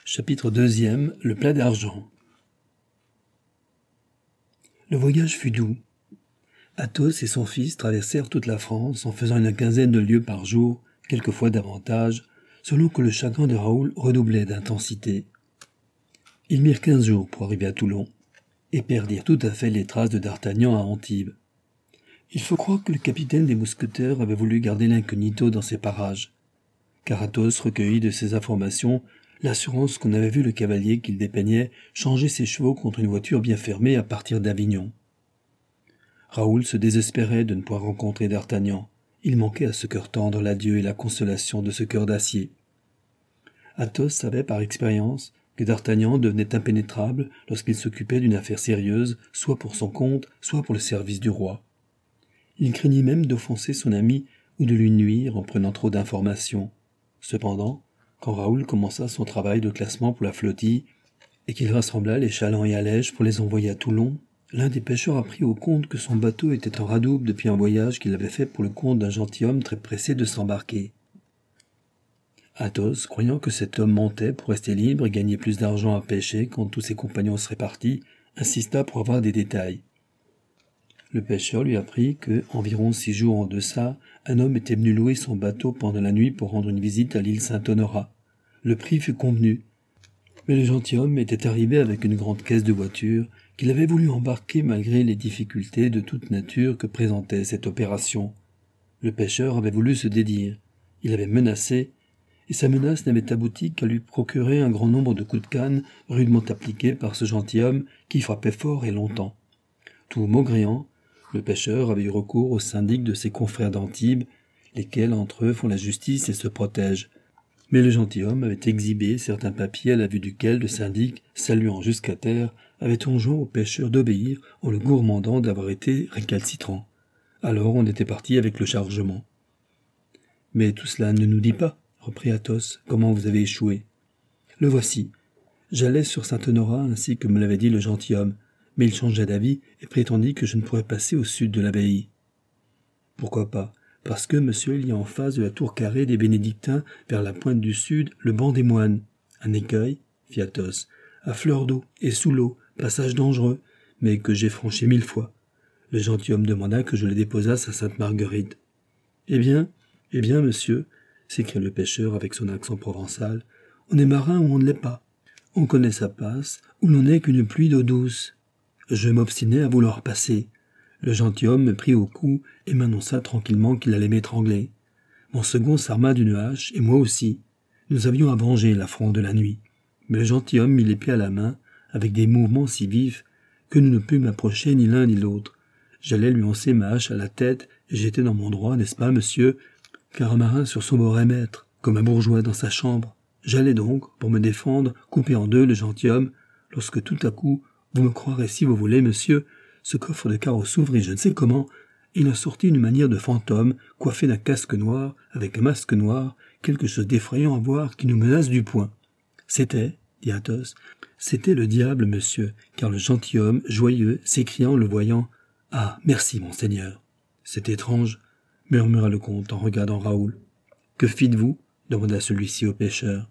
Chapitre 2. Le plat d'argent. Le voyage fut doux. Athos et son fils traversèrent toute la France en faisant une quinzaine de lieues par jour, quelquefois davantage, selon que le chagrin de Raoul redoublait d'intensité. Ils mirent 15 jours pour arriver à Toulon, et perdirent tout à fait les traces de D'Artagnan à Antibes. Il faut croire que le capitaine des mousquetaires avait voulu garder l'incognito dans ces parages, car Athos recueillit de ces informations l'assurance qu'on avait vu le cavalier qu'il dépeignait changer ses chevaux contre une voiture bien fermée à partir d'Avignon. Raoul se désespérait de ne pouvoir rencontrer D'Artagnan. Il manquait à ce cœur tendre l'adieu et la consolation de ce cœur d'acier. Athos savait par expérience que D'Artagnan devenait impénétrable lorsqu'il s'occupait d'une affaire sérieuse, soit pour son compte, soit pour le service du roi. Il craignit même d'offenser son ami ou de lui nuire en prenant trop d'informations. Cependant, quand Raoul commença son travail de classement pour la flottille et qu'il rassembla les chalands et allèges pour les envoyer à Toulon, l'un des pêcheurs apprit au comte que son bateau était en radoube depuis un voyage qu'il avait fait pour le compte d'un gentilhomme très pressé de s'embarquer. Athos, croyant que cet homme mentait pour rester libre et gagner plus d'argent à pêcher quand tous ses compagnons seraient partis, insista pour avoir des détails. Le pêcheur lui apprit que, environ 6 jours en deçà, un homme était venu louer son bateau pendant la nuit pour rendre une visite à l'île Saint-Honorat. Le prix fut convenu, mais le gentilhomme était arrivé avec une grande caisse de voiture qu'il avait voulu embarquer malgré les difficultés de toute nature que présentait cette opération. Le pêcheur avait voulu se dédire. Il avait menacé, et sa menace n'avait abouti qu'à lui procurer un grand nombre de coups de canne rudement appliqués par ce gentilhomme qui frappait fort et longtemps. Tout maugréant, le pêcheur avait eu recours aux syndics de ses confrères d'Antibes, lesquels entre eux font la justice et se protègent. Mais le gentilhomme avait exhibé certains papiers à la vue duquel le syndic, saluant jusqu'à terre, avait enjoint au pêcheur d'obéir en le gourmandant d'avoir été récalcitrant. Alors on était parti avec le chargement. « Mais tout cela ne nous dit pas, » reprit Athos, « comment vous avez échoué. »« Le voici. J'allais sur Saint-Honorat ainsi que me l'avait dit le gentilhomme, mais il changea d'avis et prétendit que je ne pourrais passer au sud de l'abbaye. »« Pourquoi pas ? Parce que, monsieur, il y a en face de la tour carrée des Bénédictins, vers la pointe du sud, le banc des moines. Un écueil, fit Athos, à fleur d'eau et sous l'eau, passage dangereux, mais que j'ai franchi 1000 fois. Le gentilhomme demanda que je le déposasse à Sainte-Marguerite. Eh bien, monsieur, s'écria le pêcheur avec son accent provençal, on est marin ou on ne l'est pas. On connaît sa passe, ou l'on n'est qu'une pluie d'eau douce. Je m'obstinai à vouloir passer. Le gentilhomme me prit au cou et m'annonça tranquillement qu'il allait m'étrangler. Mon second s'arma d'une hache, et moi aussi. Nous avions à venger l'affront de la nuit. Mais le gentilhomme mit les pieds à la main, avec des mouvements si vifs, que nous ne pûmes approcher ni l'un ni l'autre. J'allais lui lancer ma hache à la tête, et j'étais dans mon droit, n'est-ce pas, monsieur, car un marin sur son bord est maître, comme un bourgeois dans sa chambre. J'allais donc, pour me défendre, couper en deux le gentilhomme, lorsque tout à coup, vous me croirez si vous voulez, monsieur, ce coffre de carreau s'ouvrit je ne sais comment, et il en sortit une manière de fantôme, coiffé d'un casque noir, avec un masque noir, quelque chose d'effrayant à voir qui nous menace du poing. C'était, dit Athos, c'était le diable, monsieur, car le gentilhomme, joyeux, s'écria en le voyant, « Ah, merci, monseigneur !»« C'est étrange, » murmura le comte en regardant Raoul. « Que fîtes-vous » demanda celui-ci au pêcheur.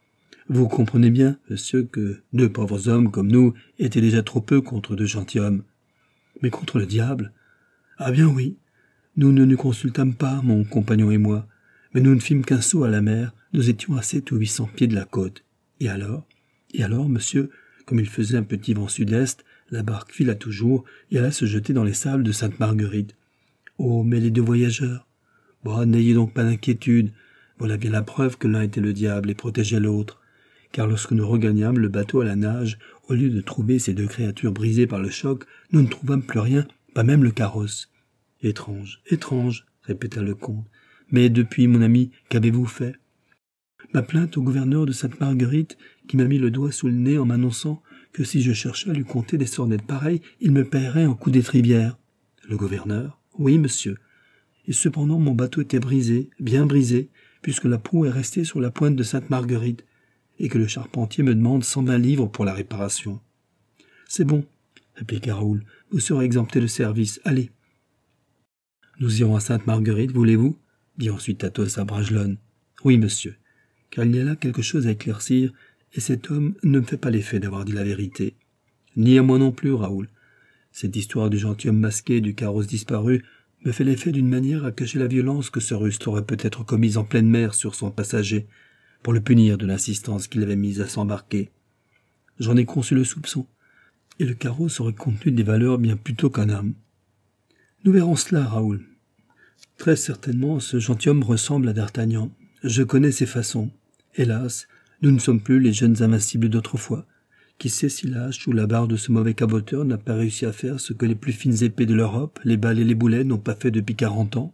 « Vous comprenez bien, monsieur, que 2 pauvres hommes comme nous étaient déjà trop peu contre 2 gentilshommes. Mais contre le diable ? Ah bien oui, nous ne nous consultâmes pas, mon compagnon et moi, mais nous ne fîmes qu'un saut à la mer, nous étions à 700 ou 800 pieds de la côte. Et alors, monsieur, comme il faisait un petit vent sud-est, la barque fila toujours et alla se jeter dans les sables de Sainte-Marguerite. Oh, mais les 2 voyageurs ? Bon, n'ayez donc pas d'inquiétude, voilà bien la preuve que l'un était le diable et protégeait l'autre. Car lorsque nous regagnâmes le bateau à la nage, au lieu de trouver ces 2 créatures brisées par le choc, nous ne trouvâmes plus rien, pas même le carrosse. « Étrange, étrange, » répéta le comte. « Mais depuis, mon ami, qu'avez-vous fait ?»« Ma plainte au gouverneur de Sainte-Marguerite, qui m'a mis le doigt sous le nez en m'annonçant que si je cherchais à lui conter des sornettes pareilles, il me paierait en coups d'étrivière. »« Le gouverneur ? Oui, monsieur. Et cependant mon bateau était brisé, bien brisé, puisque la proue est restée sur la pointe de Sainte-Marguerite, et que le charpentier me demande 120 livres pour la réparation. »« C'est bon, » répliqua Raoul, « vous serez exempté de service, allez. » « Nous irons à Sainte-Marguerite, voulez-vous » dit ensuite Athos à Bragelonne. « Oui, monsieur, car il y a là quelque chose à éclaircir, Et cet homme ne me fait pas l'effet d'avoir dit la vérité. Ni à moi non plus, Raoul. Cette histoire du gentilhomme masqué et du carrosse disparu me fait l'effet d'une manière à cacher la violence que ce Russe aurait peut-être commise en pleine mer sur son passager, pour le punir de l'insistance qu'il avait mise à s'embarquer. J'en ai conçu le soupçon, et le carrosse aurait contenu des valeurs bien plutôt qu'un homme. Nous verrons cela, Raoul. Très certainement, ce gentilhomme ressemble à d'Artagnan. Je connais ses façons. Hélas, nous ne sommes plus les jeunes invincibles d'autrefois. Qui sait si l'âge ou la barre de ce mauvais caboteur n'a pas réussi à faire ce que les plus fines épées de l'Europe, les balles et les boulets n'ont pas fait depuis 40 ans?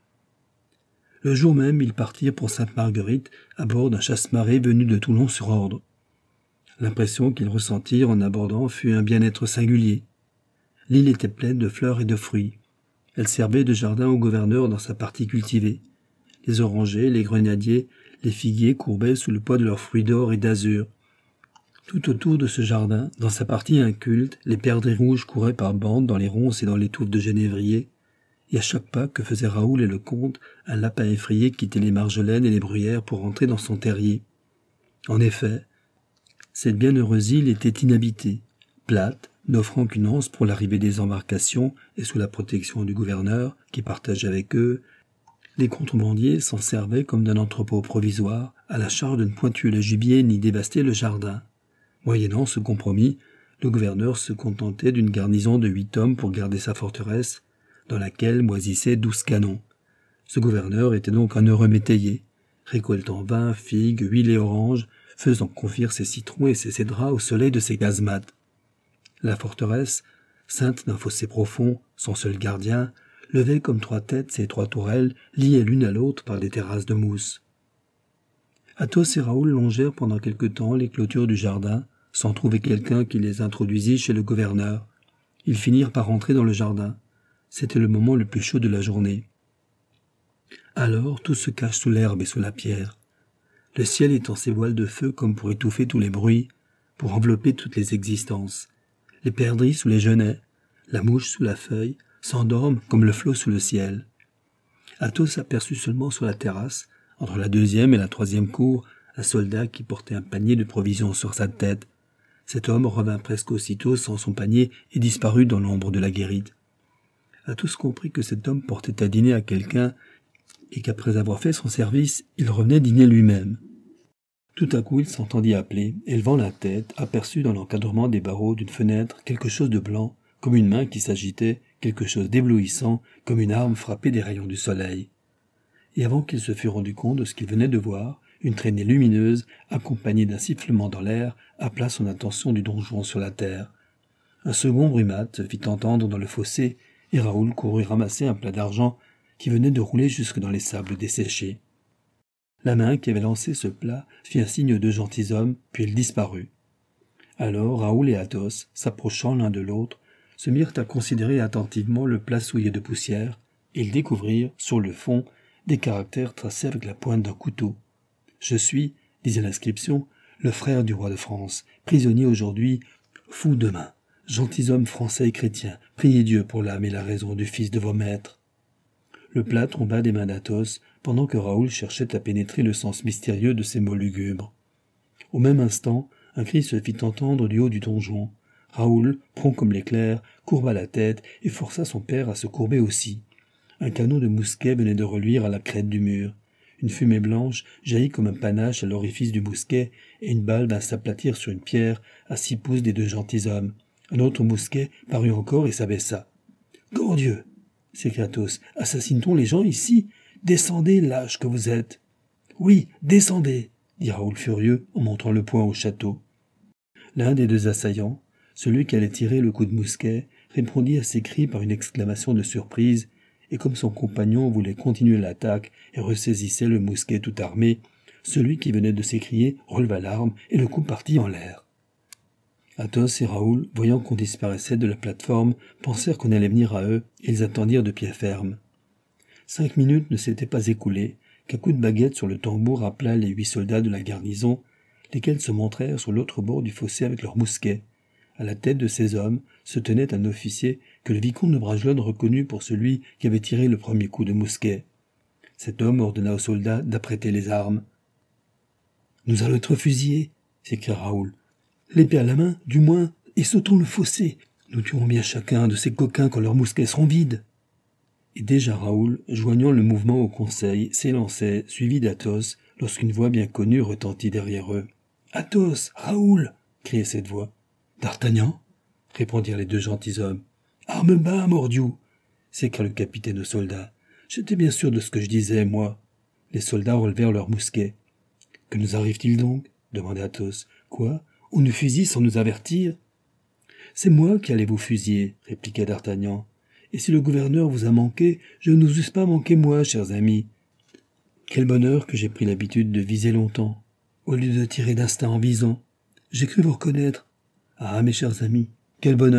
Le jour même, ils partirent pour Sainte-Marguerite à bord d'un chasse-marée venu de Toulon sur ordre. L'impression qu'ils ressentirent en abordant fut un bien-être singulier. L'île était pleine de fleurs et de fruits. Elle servait de jardin au gouverneur dans sa partie cultivée. Les orangers, les grenadiers, les figuiers courbaient sous le poids de leurs fruits d'or et d'azur. Tout autour de ce jardin, dans sa partie inculte, les perdrix rouges couraient par bandes dans les ronces et dans les touffes de genévrier, et à chaque pas que faisaient Raoul et le comte, un lapin effrayé quittait les marjolaines et les bruyères pour entrer dans son terrier. En effet, cette bienheureuse île était inhabitée, plate, n'offrant qu'une anse pour l'arrivée des embarcations et sous la protection du gouverneur, qui partageait avec eux. Les contrebandiers s'en servaient comme d'un entrepôt provisoire, à la charge de ne point tuer le gibier ni dévaster le jardin. Moyennant ce compromis, le gouverneur se contentait d'une garnison de 8 hommes pour garder sa forteresse, dans laquelle moisissaient 12 canons. Ce gouverneur était donc un heureux métayer, récoltant vin, figues, huile et oranges, faisant confire ses citrons et ses cédrats au soleil de ses casemates. La forteresse, ceinte d'un fossé profond, son seul gardien, levait comme 3 têtes ses 3 tourelles, liées l'une à l'autre par des terrasses de mousse. Athos et Raoul longèrent pendant quelque temps les clôtures du jardin, sans trouver quelqu'un qui les introduisît chez le gouverneur. Ils finirent par entrer dans le jardin. C'était le moment le plus chaud de la journée. Alors tout se cache sous l'herbe et sous la pierre. Le ciel étend ses voiles de feu comme pour étouffer tous les bruits, pour envelopper toutes les existences. Les perdrix sous les genêts, la mouche sous la feuille, s'endorment comme le flot sous le ciel. Athos aperçut seulement sur la terrasse, entre la 2e et la 3e cour, un soldat qui portait un panier de provisions sur sa tête. Cet homme revint presque aussitôt sans son panier et disparut dans l'ombre de la guérite. Athos comprit que cet homme portait à dîner à quelqu'un et qu'après avoir fait son service, il revenait dîner lui-même. Tout à coup, il s'entendit appeler, et levant la tête, aperçut dans l'encadrement des barreaux d'une fenêtre quelque chose de blanc, comme une main qui s'agitait, quelque chose d'éblouissant, comme une arme frappée des rayons du soleil. Et avant qu'il se fût rendu compte de ce qu'il venait de voir, une traînée lumineuse, accompagnée d'un sifflement dans l'air, appela son attention du donjon sur la terre. Un second bruit mat se fit entendre dans le fossé, et Raoul courut ramasser un plat d'argent qui venait de rouler jusque dans les sables desséchés. La main qui avait lancé ce plat fit un signe de gentilhomme, puis elle disparut. Alors Raoul et Athos, s'approchant l'un de l'autre, se mirent à considérer attentivement le plat souillé de poussière, et ils découvrirent, sur le fond, des caractères tracés avec la pointe d'un couteau. « Je suis, disait l'inscription, le frère du roi de France, prisonnier aujourd'hui, fou demain. Gentilhomme français et chrétien, priez Dieu pour l'âme et la raison du fils de vos maîtres. » Le plat tomba des mains d'Athos, pendant que Raoul cherchait à pénétrer le sens mystérieux de ces mots lugubres. Au même instant, un cri se fit entendre du haut du donjon. Raoul, prompt comme l'éclair, courba la tête et força son père à se courber aussi. Un canon de mousquet venait de reluire à la crête du mur. Une fumée blanche jaillit comme un panache à l'orifice du mousquet, et une balle vint s'aplatir sur une pierre à 6 pouces des 2 gentilshommes. Un autre mousquet parut encore et s'abaissa. « Grand Dieu !» s'écria Athos. « Assassine-t-on les gens ici? Descendez, lâches que vous êtes !»« Oui, descendez !» dit Raoul furieux en montrant le poing au château. L'un des 2 assaillants, celui qui allait tirer le coup de mousquet, répondit à ces cris par une exclamation de surprise, et comme son compagnon voulait continuer l'attaque et ressaisissait le mousquet tout armé, celui qui venait de s'écrier releva l'arme et le coup partit en l'air. Athos et Raoul, voyant qu'on disparaissait de la plate-forme, pensèrent qu'on allait venir à eux, et ils attendirent de pied ferme. 5 minutes ne s'étaient pas écoulées, qu'un coup de baguette sur le tambour rappela les 8 soldats de la garnison, lesquels se montrèrent sur l'autre bord du fossé avec leurs mousquets. À la tête de ces hommes se tenait un officier que le vicomte de Bragelonne reconnut pour celui qui avait tiré le premier coup de mousquet. Cet homme ordonna aux soldats d'apprêter les armes. « Nous allons être fusillés !» s'écria Raoul. L'épée à la main, du moins, et sautons le fossé. Nous tuerons bien chacun de ces coquins quand leurs mousquets seront vides. Et déjà Raoul, joignant le mouvement au conseil, s'élançait, suivi d'Athos, lorsqu'une voix bien connue retentit derrière eux. « Athos, Raoul !» criait cette voix. « D'Artagnan ?» répondirent les deux gentilshommes. « Armes bas, mordiou !» s'écria le capitaine aux soldats. « J'étais bien sûr de ce que je disais, moi. » Les soldats relevèrent leurs mousquets. « Que nous arrive-t-il donc ?» demanda Athos. « Quoi ? On nous fusille sans nous avertir ?»« C'est moi qui allais vous fusiller, » répliqua d'Artagnan. « Et si le gouverneur vous a manqué, je ne vous eusse pas manqué moi, chers amis. Quel bonheur que j'ai pris l'habitude de viser longtemps, au lieu de tirer d'instinct en visant. J'ai cru vous reconnaître. Ah, mes chers amis, quel bonheur !»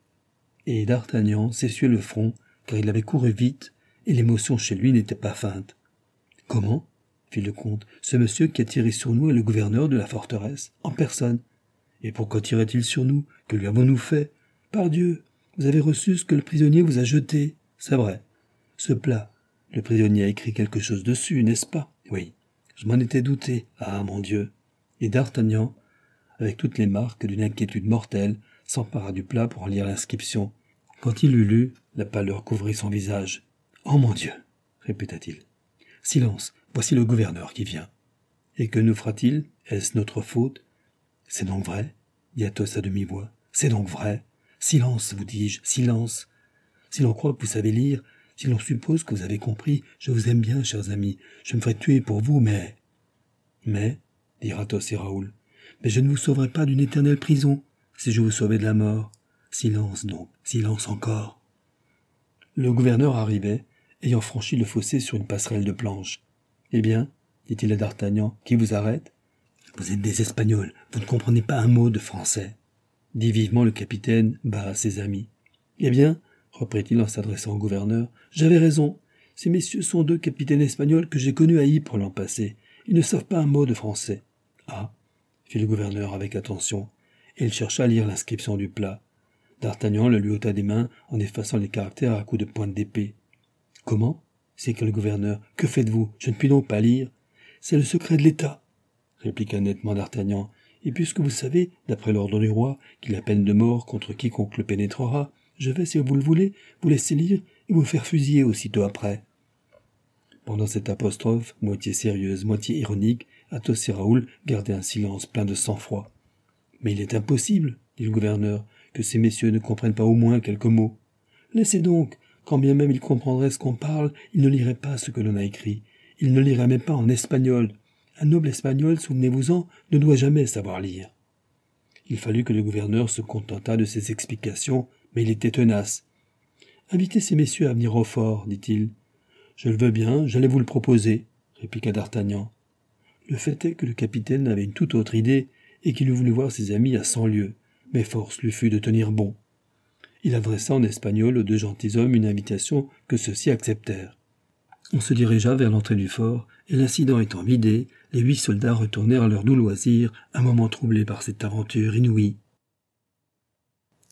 Et d'Artagnan s'essuyait le front, car il avait couru vite, et l'émotion chez lui n'était pas feinte. « Comment ?» fit le comte. « Ce monsieur qui a tiré sur nous est le gouverneur de la forteresse, en personne. Et pourquoi tirait-il sur nous? Que lui avons-nous fait? Pardieu, vous avez reçu ce que le prisonnier vous a jeté. C'est vrai. Ce plat, le prisonnier a écrit quelque chose dessus, n'est-ce pas? Oui. Je m'en étais douté. Ah, mon Dieu !» Et d'Artagnan, avec toutes les marques d'une inquiétude mortelle, s'empara du plat pour en lire l'inscription. Quand il eut lu, la pâleur couvrit son visage. « Oh, mon Dieu !» répéta-t-il. « Silence, voici le gouverneur qui vient. » « Et que nous fera-t-il? Est-ce notre faute? »« C'est donc vrai ?» dit Athos à demi-voix. « C'est donc vrai. Silence, vous dis-je, silence. Si l'on croit que vous savez lire, si l'on suppose que vous avez compris, je vous aime bien, chers amis, je me ferai tuer pour vous, mais... » « Mais, dirent Athos et Raoul, mais je ne vous sauverai pas d'une éternelle prison, si je vous sauvais de la mort. Silence donc, silence encore. » Le gouverneur arrivait, ayant franchi le fossé sur une passerelle de planches. « Eh bien, dit-il à d'Artagnan, qui vous arrête? »« Vous êtes des Espagnols, vous ne comprenez pas un mot de français. » dit vivement le capitaine, bas à ses amis. « Eh bien, reprit-il en s'adressant au gouverneur, j'avais raison. Ces messieurs sont deux capitaines espagnols que j'ai connus à Ypres l'an passé. Ils ne savent pas un mot de français. »« Ah !» fit le gouverneur avec attention, et il chercha à lire l'inscription du plat. D'Artagnan le lui ôta des mains en effaçant les caractères à coups de pointe d'épée. « Comment ?» s'écria le gouverneur. « Que faites-vous? Je ne puis donc pas lire. »« C'est le secret de l'État, » répliqua nettement d'Artagnan. « Et puisque vous savez, d'après l'ordre du roi, qu'il a peine de mort contre quiconque le pénétrera, je vais, si vous le voulez, vous laisser lire et vous faire fusiller aussitôt après. » Pendant cette apostrophe, moitié sérieuse, moitié ironique, Athos et Raoul gardaient un silence plein de sang-froid. « Mais il est impossible, » dit le gouverneur, « que ces messieurs ne comprennent pas au moins quelques mots. Laissez donc, quand bien même ils comprendraient ce qu'on parle, ils ne liraient pas ce que l'on a écrit. Ils ne liraient même pas en espagnol. Un noble espagnol, souvenez-vous-en, ne doit jamais savoir lire. » Il fallut que le gouverneur se contentât de ces explications, mais il était tenace. « Invitez ces messieurs à venir au fort, dit-il. »« Je le veux bien, j'allais vous le proposer, » répliqua d'Artagnan. Le fait est que le capitaine avait une toute autre idée, et qu'il eût voulu voir ses amis à 100 lieues, mais force lui fut de tenir bon. Il adressa en espagnol aux deux gentilshommes une invitation que ceux-ci acceptèrent. On se dirigea vers l'entrée du fort, et l'incident étant vidé, les 8 soldats retournèrent à leur doux loisir, un moment troublés par cette aventure inouïe.